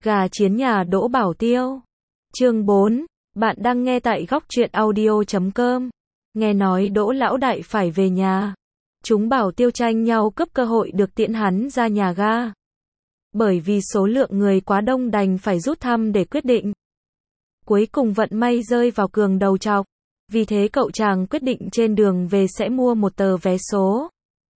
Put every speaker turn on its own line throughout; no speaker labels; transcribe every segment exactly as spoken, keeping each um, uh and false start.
Gà chiến nhà Đỗ Bảo Tiêu. Chương bốn. Bạn đang nghe tại góc truyện audio chấm com. Nghe nói Đỗ lão đại phải về nhà. Chúng Bảo Tiêu tranh nhau cướp cơ hội được tiễn hắn ra nhà ga. Bởi vì số lượng người quá đông đành phải rút thăm để quyết định. Cuối cùng vận may rơi vào Cường đầu trọc. Vì thế cậu chàng quyết định trên đường về sẽ mua một tờ vé số.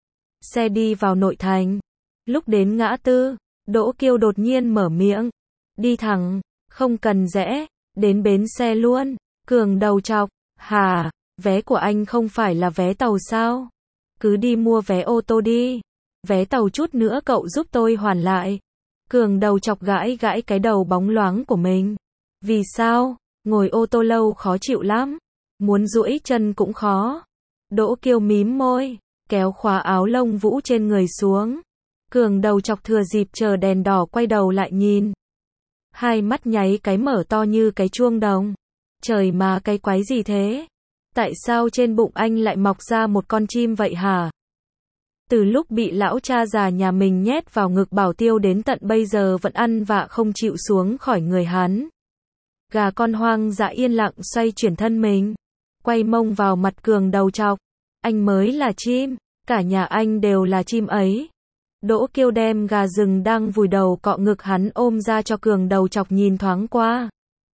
Xe đi vào nội thành. Lúc đến ngã tư, Đỗ Kiêu đột nhiên mở miệng. Đi thẳng, không cần rẽ, đến bến xe luôn. Cường đầu trọc, hả, vé của anh không phải là vé tàu sao? Cứ đi mua vé ô tô đi. Vé tàu chút nữa cậu giúp tôi hoàn lại. Cường đầu chọc gãi gãi cái đầu bóng loáng của mình. Vì sao? Ngồi ô tô lâu khó chịu lắm. Muốn duỗi chân cũng khó. Đỗ Kiêu mím môi, kéo khóa áo lông vũ trên người xuống. Cường đầu chọc thừa dịp chờ đèn đỏ quay đầu lại nhìn. Hai mắt nháy cái mở to như cái chuông đồng. Trời mà cái quái gì thế? Tại sao trên bụng anh lại mọc ra một con chim vậy hả? Từ lúc bị lão cha già nhà mình nhét vào ngực Bảo Tiêu đến tận bây giờ vẫn ăn vạ không chịu xuống khỏi người hắn. Gà con hoang dã yên lặng xoay chuyển thân mình. Quay mông vào mặt Cường đầu trọc. Anh mới là chim, cả nhà anh đều là chim ấy. Đỗ Kiêu đem gà rừng đang vùi đầu cọ ngực hắn ôm ra cho Cường đầu chọc nhìn thoáng qua.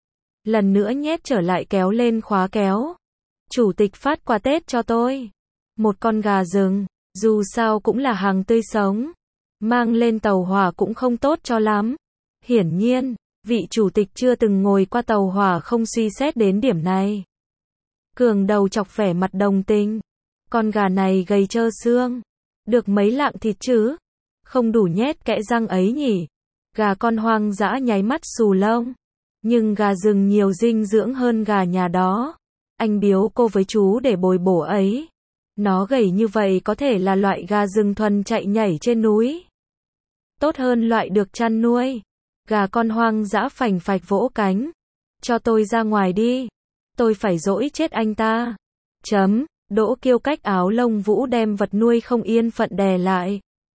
Lần nữa nhét trở lại kéo lên khóa kéo. Chủ tịch phát quà Tết cho tôi. Một con gà rừng, dù sao cũng là hàng tươi sống. Mang lên tàu hỏa cũng không tốt cho lắm. Hiển nhiên, vị chủ tịch chưa từng ngồi qua tàu hỏa không suy xét đến điểm này. Cường đầu chọc vẻ mặt đồng tình. Con gà này gầy trơ xương. Được mấy lạng thịt chứ? Không đủ nhét kẽ răng ấy nhỉ? Gà con hoang dã nháy mắt xù lông. Nhưng gà rừng nhiều dinh dưỡng hơn gà nhà đó. Anh biếu cô với chú để bồi bổ ấy. Nó gầy như vậy có thể là loại gà rừng thuần chạy nhảy trên núi. Tốt hơn loại được chăn nuôi. Gà con hoang dã phành phạch vỗ cánh. Cho tôi ra ngoài đi. Tôi phải dỗi chết anh ta. Chấm. Đỗ Kiêu cách áo lông vũ đem vật nuôi không yên phận đè lại.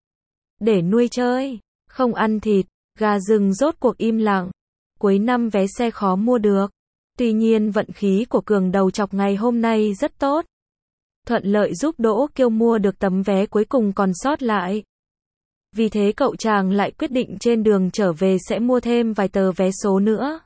Để nuôi chơi, không ăn thịt. Gà rừng rốt cuộc im lặng. Cuối năm vé xe khó mua được. Tuy nhiên vận khí của Cường đầu chọc ngày hôm nay rất tốt. Thuận lợi giúp Đỗ Kiêu mua được tấm vé cuối cùng còn sót lại. Vì thế cậu chàng lại quyết định trên đường trở về sẽ mua thêm vài tờ vé số nữa.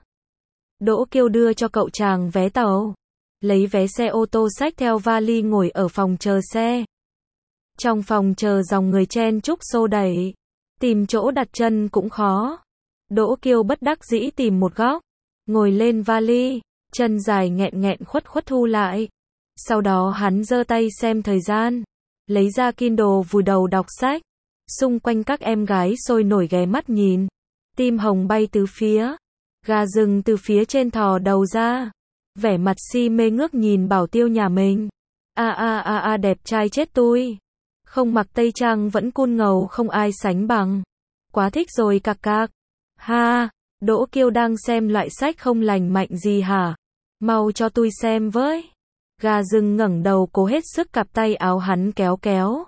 Đỗ Kiêu đưa cho cậu chàng vé tàu. Lấy vé xe ô tô xách theo vali ngồi ở phòng chờ xe. Trong phòng chờ dòng người chen chúc xô đẩy. Tìm chỗ đặt chân cũng khó. Đỗ Kiêu bất đắc dĩ tìm một góc. Ngồi lên vali. Chân dài nghẹn nghẹn khuất khuất thu lại. Sau đó hắn giơ tay xem thời gian. Lấy ra Kindle vùi đầu đọc sách. Xung quanh các em gái sôi nổi ghé mắt nhìn. Tim hồng bay tứ phía. Gà rừng từ phía trên thò đầu ra. Vẻ mặt si mê ngước nhìn Bảo Tiêu nhà mình. A a a a đẹp trai chết tôi. Không mặc tây trang vẫn cool ngầu không ai sánh bằng. Quá thích rồi cặc cặc. Ha, Đỗ Kiêu đang xem loại sách không lành mạnh gì hả? Mau cho tôi xem với. Gà rừng ngẩng đầu cố hết sức cặp tay áo hắn kéo kéo.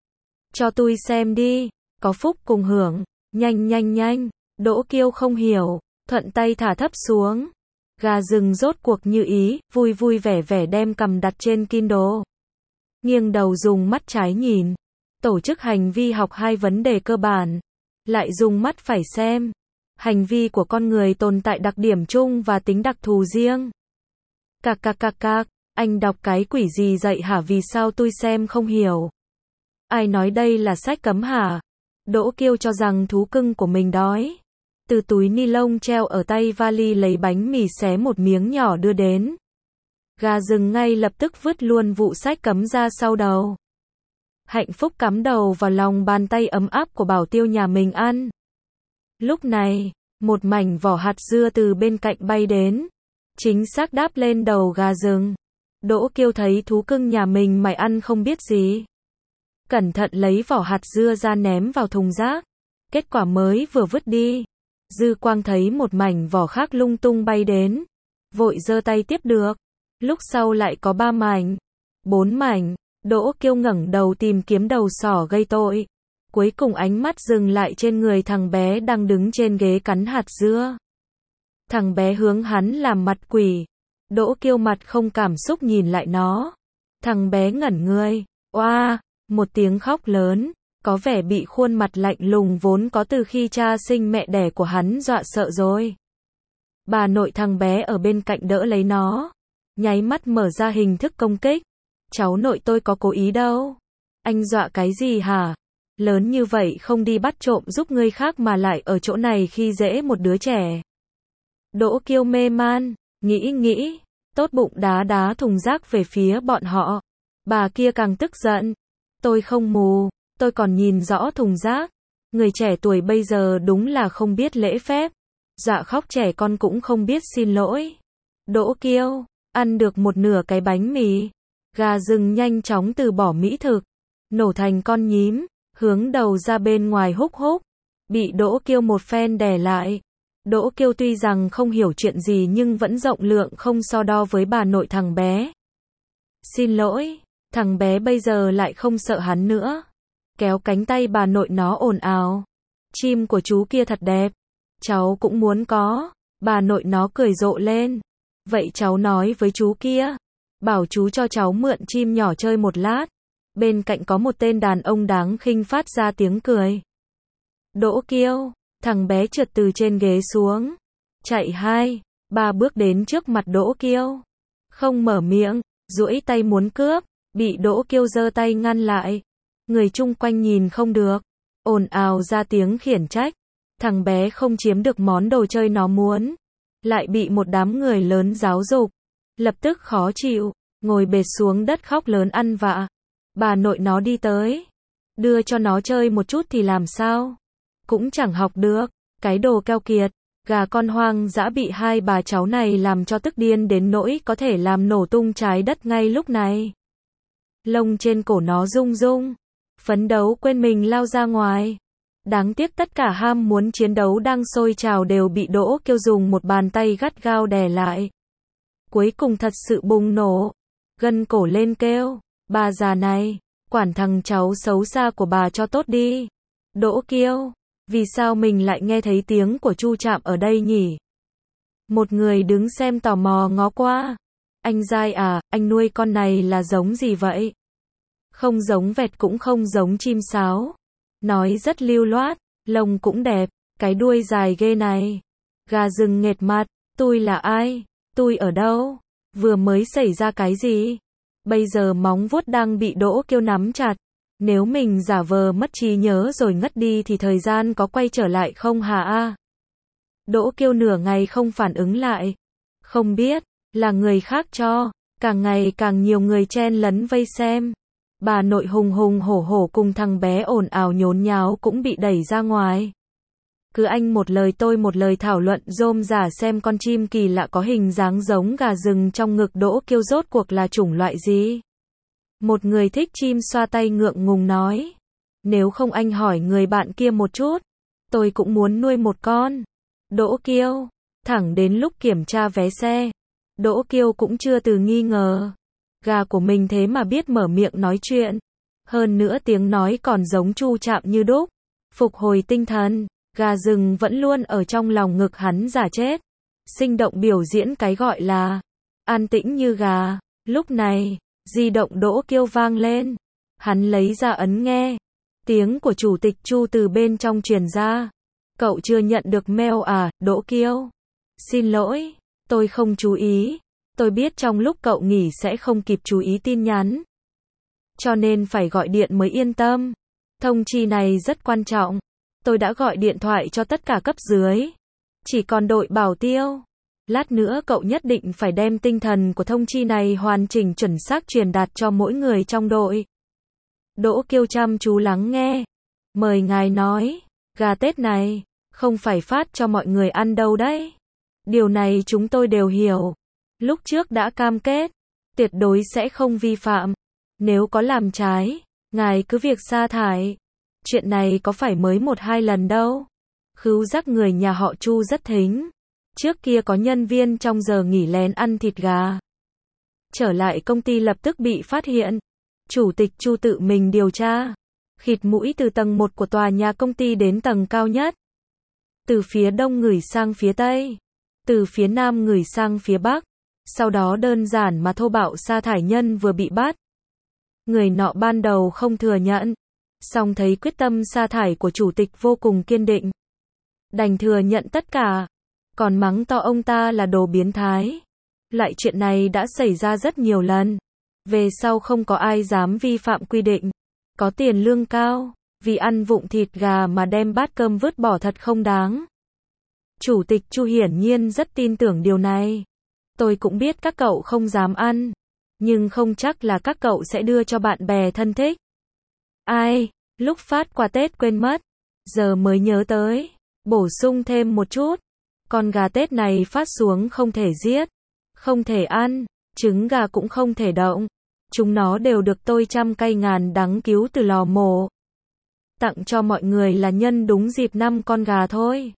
Cho tôi xem đi, có phúc cùng hưởng. Nhanh nhanh nhanh. Đỗ Kiêu không hiểu, thuận tay thả thấp xuống. Gà rừng rốt cuộc như ý, vui vui vẻ vẻ đem cầm đặt trên Kindle. Nghiêng đầu dùng mắt trái nhìn. Tổ chức hành vi học hai vấn đề cơ bản. Lại dùng mắt phải xem. Hành vi của con người tồn tại đặc điểm chung và tính đặc thù riêng. Cạc cạc cạc cạc, anh đọc cái quỷ gì dậy hả? Vì sao tôi xem không hiểu? Ai nói đây là sách cấm hả? Đỗ Kiêu cho rằng thú cưng của mình đói. Từ túi ni lông treo ở tay vali lấy bánh mì xé một miếng nhỏ đưa đến. Gà rừng ngay lập tức vứt luôn vụ sách cấm ra sau đầu. Hạnh phúc cắm đầu vào lòng bàn tay ấm áp của Bảo Tiêu nhà mình ăn. Lúc này, một mảnh vỏ hạt dưa từ bên cạnh bay đến. Chính xác đáp lên đầu gà rừng. Đỗ Kiêu thấy thú cưng nhà mình mày ăn không biết gì. Cẩn thận lấy vỏ hạt dưa ra ném vào thùng rác. Kết quả mới vừa vứt đi. Dư quang thấy một mảnh vỏ khác lung tung bay đến. Vội giơ tay tiếp được. Lúc sau lại có ba mảnh. Bốn mảnh. Đỗ Kiêu ngẩng đầu tìm kiếm đầu sỏ gây tội. Cuối cùng ánh mắt dừng lại trên người thằng bé đang đứng trên ghế cắn hạt dưa. Thằng bé hướng hắn làm mặt quỷ. Đỗ Kiêu mặt không cảm xúc nhìn lại nó. Thằng bé ngẩn người. Oa, một tiếng khóc lớn, có vẻ bị khuôn mặt lạnh lùng vốn có từ khi cha sinh mẹ đẻ của hắn dọa sợ rồi. Bà nội thằng bé ở bên cạnh đỡ lấy nó, nháy mắt mở ra hình thức công kích. Cháu nội tôi có cố ý đâu. Anh dọa cái gì hả? Lớn như vậy không đi bắt trộm giúp người khác mà lại ở chỗ này khi dễ một đứa trẻ. Đỗ Kiêu mê man, nghĩ nghĩ, tốt bụng đá đá thùng rác về phía bọn họ. Bà kia càng tức giận. Tôi không mù, tôi còn nhìn rõ thùng rác. Người trẻ tuổi bây giờ đúng là không biết lễ phép. Dạ khóc trẻ con cũng không biết xin lỗi. Đỗ Kiêu, ăn được một nửa cái bánh mì. Gà rừng nhanh chóng từ bỏ mỹ thực, nổ thành con nhím, hướng đầu ra bên ngoài húc húc. Bị Đỗ Kiêu một phen đè lại. Đỗ Kiêu tuy rằng không hiểu chuyện gì nhưng vẫn rộng lượng không so đo với bà nội thằng bé. Xin lỗi, thằng bé bây giờ lại không sợ hắn nữa. Kéo cánh tay bà nội nó ồn ào. Chim của chú kia thật đẹp. Cháu cũng muốn có. Bà nội nó cười rộ lên. Vậy cháu nói với chú kia. Bảo chú cho cháu mượn chim nhỏ chơi một lát. Bên cạnh có một tên đàn ông đáng khinh phát ra tiếng cười. Đỗ Kiêu, thằng bé trượt từ trên ghế xuống. Chạy hai, ba bước đến trước mặt Đỗ Kiêu. Không mở miệng, duỗi tay muốn cướp, bị Đỗ Kiêu giơ tay ngăn lại. Người chung quanh nhìn không được, ồn ào ra tiếng khiển trách. Thằng bé không chiếm được món đồ chơi nó muốn, lại bị một đám người lớn giáo dục. Lập tức khó chịu, ngồi bệt xuống đất khóc lớn ăn vạ. Bà nội nó đi tới, đưa cho nó chơi một chút thì làm sao? Cũng chẳng học được, cái đồ keo kiệt. Gà con hoang dã bị hai bà cháu này làm cho tức điên đến nỗi có thể làm nổ tung trái đất ngay lúc này. Lông trên cổ nó rung rung, phấn đấu quên mình lao ra ngoài. Đáng tiếc tất cả ham muốn chiến đấu đang sôi trào đều bị Đỗ Kiêu dùng một bàn tay gắt gao đè lại. Cuối cùng thật sự bùng nổ, gân cổ lên kêu, bà già này, quản thằng cháu xấu xa của bà cho tốt đi. Đỗ Kiêu, vì sao mình lại nghe thấy tiếng của Chu Trạm ở đây nhỉ? Một người đứng xem tò mò ngó qua. Anh Giai à, anh nuôi con này là giống gì vậy? Không giống vẹt cũng không giống chim sáo. Nói rất lưu loát, lông cũng đẹp, cái đuôi dài ghê này. Gà rừng nghệt mặt, tôi là ai? Tôi ở đâu? Vừa mới xảy ra cái gì? Bây giờ móng vuốt đang bị Đỗ Kiêu nắm chặt. Nếu mình giả vờ mất trí nhớ rồi ngất đi thì thời gian có quay trở lại không hả a? Đỗ Kiêu nửa ngày không phản ứng lại. Không biết, là người khác cho. Càng ngày càng nhiều người chen lấn vây xem. Bà nội hùng hùng hổ hổ cùng thằng bé ồn ào nhốn nháo cũng bị đẩy ra ngoài. Cứ anh một lời tôi một lời thảo luận rôm rả xem con chim kỳ lạ có hình dáng giống gà rừng trong ngực Đỗ Kiêu rốt cuộc là chủng loại gì. Một người thích chim xoa tay ngượng ngùng nói. Nếu không anh hỏi người bạn kia một chút. Tôi cũng muốn nuôi một con. Đỗ Kiêu, thẳng đến lúc kiểm tra vé xe. Đỗ Kiêu cũng chưa từ nghi ngờ. Gà của mình thế mà biết mở miệng nói chuyện. Hơn nữa tiếng nói còn giống Chu Trạm như đúc. Phục hồi tinh thần, gà rừng vẫn luôn ở trong lòng ngực hắn giả chết. Sinh động biểu diễn cái gọi là an tĩnh như gà. Lúc này, di động Đỗ Kiêu vang lên. Hắn lấy ra ấn nghe. Tiếng của chủ tịch Chu từ bên trong truyền ra. Cậu chưa nhận được mail à, Đỗ Kiêu? Xin lỗi, tôi không chú ý. Tôi biết trong lúc cậu nghỉ sẽ không kịp chú ý tin nhắn. Cho nên phải gọi điện mới yên tâm. Thông chi này rất quan trọng. Tôi đã gọi điện thoại cho tất cả cấp dưới. Chỉ còn đội bảo tiêu. Lát nữa cậu nhất định phải đem tinh thần của thông chi này hoàn chỉnh chuẩn xác truyền đạt cho mỗi người trong đội. Đỗ Kiêu chăm chú lắng nghe. Mời ngài nói, gà Tết này, không phải phát cho mọi người ăn đâu đấy. Điều này chúng tôi đều hiểu. Lúc trước đã cam kết, tuyệt đối sẽ không vi phạm. Nếu có làm trái, ngài cứ việc sa thải. Chuyện này có phải mới một hai lần đâu. Khứu giác người nhà họ Chu rất thính. Trước kia có nhân viên trong giờ nghỉ lén ăn thịt gà. Trở lại công ty lập tức bị phát hiện. Chủ tịch Chu tự mình điều tra. khịt mũi từ tầng một của tòa nhà công ty đến tầng cao nhất. Từ phía đông ngửi sang phía tây, từ phía nam ngửi sang phía bắc, sau đó đơn giản mà thô bạo sa thải nhân vừa bị bắt. Người nọ ban đầu không thừa nhận, song thấy quyết tâm sa thải của chủ tịch vô cùng kiên định, đành thừa nhận tất cả, còn mắng to ông ta là đồ biến thái. Loại chuyện này đã xảy ra rất nhiều lần. Về sau không có ai dám vi phạm quy định. Có tiền lương cao, vì ăn vụng thịt gà mà đem bát cơm vứt bỏ thật không đáng. Chủ tịch Chu hiển nhiên rất tin tưởng điều này. Tôi cũng biết các cậu không dám ăn, nhưng không chắc là các cậu sẽ đưa cho bạn bè thân thích. Ai, lúc phát quà Tết quên mất, giờ mới nhớ tới, bổ sung thêm một chút. Con gà Tết này phát xuống không thể giết, không thể ăn, trứng gà cũng không thể động. Chúng nó đều được tôi trăm cây ngàn đắng cứu từ lò mổ. Tặng cho mọi người là nhân đúng dịp năm con gà thôi.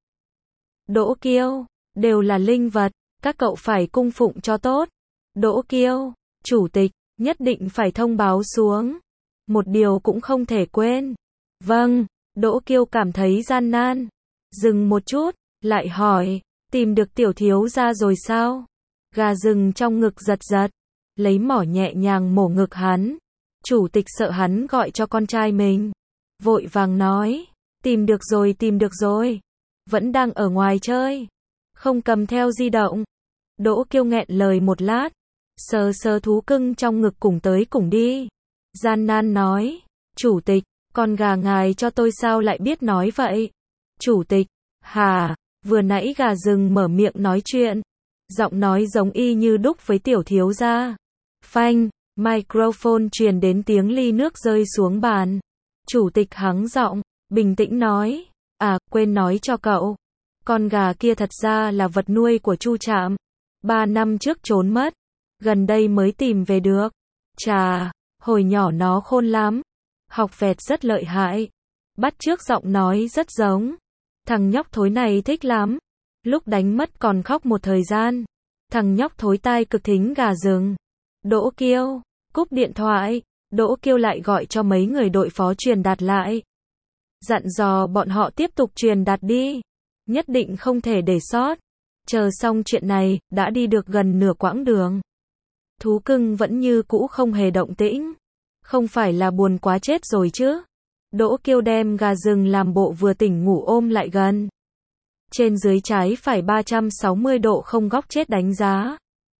Đỗ Kiêu, đều là linh vật, các cậu phải cung phụng cho tốt. Đỗ Kiêu, chủ tịch, nhất định phải thông báo xuống. Một điều cũng không thể quên. Vâng, Đỗ Kiêu cảm thấy gian nan. Dừng một chút, lại hỏi, tìm được tiểu thiếu gia rồi sao? Gà rừng trong ngực giật giật, lấy mỏ nhẹ nhàng mổ ngực hắn. Chủ tịch sợ hắn gọi cho con trai mình, vội vàng nói, tìm được rồi tìm được rồi, vẫn đang ở ngoài chơi, không cầm theo di động. Đỗ Kiêu nghẹn lời một lát, sờ sờ thú cưng trong ngực cùng tới cùng đi, gian nan nói, chủ tịch, con gà ngài cho tôi sao lại biết nói vậy? Chủ tịch, hả, vừa nãy gà rừng mở miệng nói chuyện, giọng nói giống y như đúc với tiểu thiếu gia. Phanh, microphone truyền đến tiếng ly nước rơi xuống bàn. Chủ tịch hắng giọng, bình tĩnh nói, à, quên nói cho cậu, con gà kia thật ra là vật nuôi của Chu Trạm. Ba năm trước trốn mất, gần đây mới tìm về được. Chà, hồi nhỏ nó khôn lắm, học vẹt rất lợi hại, bắt chước giọng nói rất giống. Thằng nhóc thối này thích lắm, lúc đánh mất còn khóc một thời gian. Thằng nhóc thối tai cực thính gà rừng. Đỗ Kiêu, cúp điện thoại, Đỗ Kiêu lại gọi cho mấy người đội phó truyền đạt lại. Dặn dò bọn họ tiếp tục truyền đạt đi, nhất định không thể để sót. Chờ xong chuyện này, đã đi được gần nửa quãng đường. Thú cưng vẫn như cũ không hề động tĩnh. Không phải là buồn quá chết rồi chứ? Đỗ Kiêu đem gà rừng làm bộ vừa tỉnh ngủ ôm lại gần. Trên dưới trái phải ba trăm sáu mươi độ không góc chết đánh giá.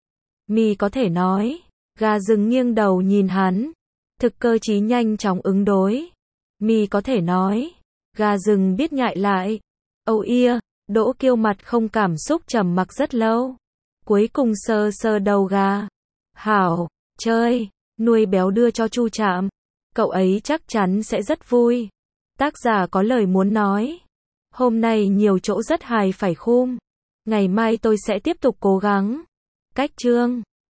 Mi có thể nói, gà rừng nghiêng đầu nhìn hắn, thực cơ trí nhanh chóng ứng đối. Mi có thể nói, gà rừng biết nhại lại. Âu ia, Đỗ Kiêu mặt không cảm xúc trầm mặc rất lâu. Cuối cùng sờ sờ đầu gà. Hảo, chơi, nuôi béo đưa cho Chu Trạm. Cậu ấy chắc chắn sẽ rất vui. Tác giả có lời muốn nói. Hôm nay nhiều chỗ rất hài phải khum. Ngày mai tôi sẽ tiếp tục cố gắng. Cách chương